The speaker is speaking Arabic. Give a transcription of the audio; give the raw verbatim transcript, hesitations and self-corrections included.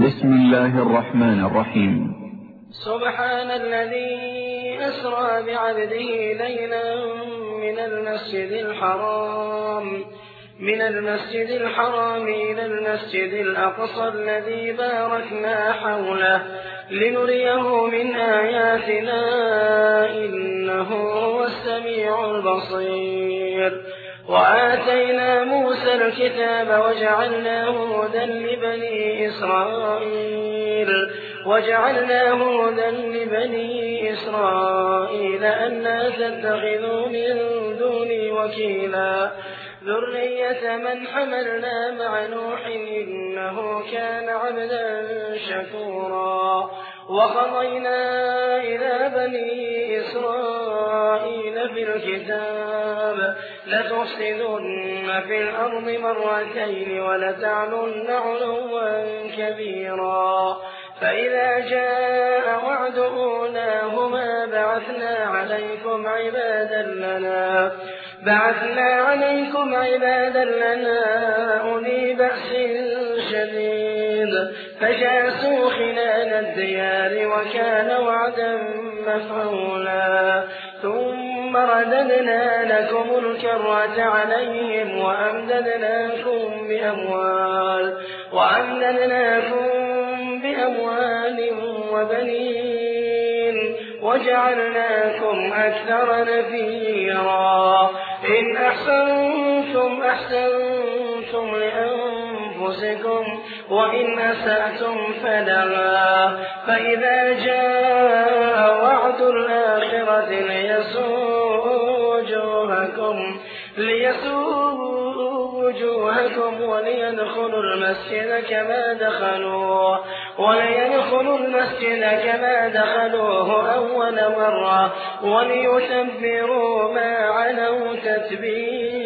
بسم الله الرحمن الرحيم. سبحان الذي أسرى بعبده ليلا من المسجد الحرام من المسجد الحرام إلى المسجد الأقصى الذي باركنا حوله لنريه من آياتنا إنه هو السميع البصير. وآتينا موسى الكتاب وجعلناه هدى لبني إسرائيل وجعلناه هدى لبني إسرائيل ألا تتخذوا من دوني وكيلا ذرية من حملنا مع نوح إنه كان عبدا شكورا. وقضينا إلى بني إسرائيل في الكتاب لتفسدن في الأرض مرتين ولتعلن علوا كبيرا. فإذا جاء وعد أولاهما بعثنا عليكم عبادا لنا بعثنا عليكم عبادا لنا أولي بأس شديد فجاسوا خلال الديار وكان وعدا مفعولا. ثم رددنا لكم الكرة عليهم وأمددناكم بأموال وأمددناكم بأموال وبنين وجعلناكم أكثر نفيرا. إن أحسنتم أحسنتم لأنفسكم وإن أسأتم فلها. فإذا جاء وعد الآخرة ليسوءوا وجوهكم ليسوءوا وجوهكم وليدخلوا المسجد كما دخلوه وليدخلوا المسجد كما دخلوه أول مرة وليتبروا ما علوا تتبيرا.